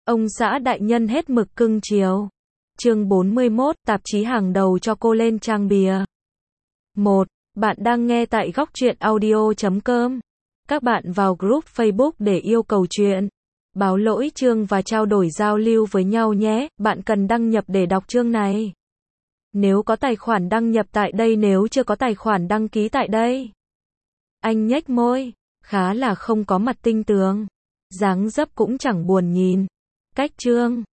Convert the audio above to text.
Ông xã đại nhân hết mực cưng chiều. Chương 41, tạp chí hàng đầu cho cô lên trang bìa. 1. Bạn đang nghe tại góc truyện audio.com. Các bạn vào group Facebook để yêu cầu chuyện, báo lỗi chương và trao đổi giao lưu với nhau nhé. Bạn cần đăng nhập để đọc chương này. Nếu có tài khoản đăng nhập tại đây, nếu chưa có tài khoản đăng ký tại đây. Anh nhếch môi, khá là không có mặt tinh tường. Dáng dấp cũng chẳng buồn nhìn. Cách chương.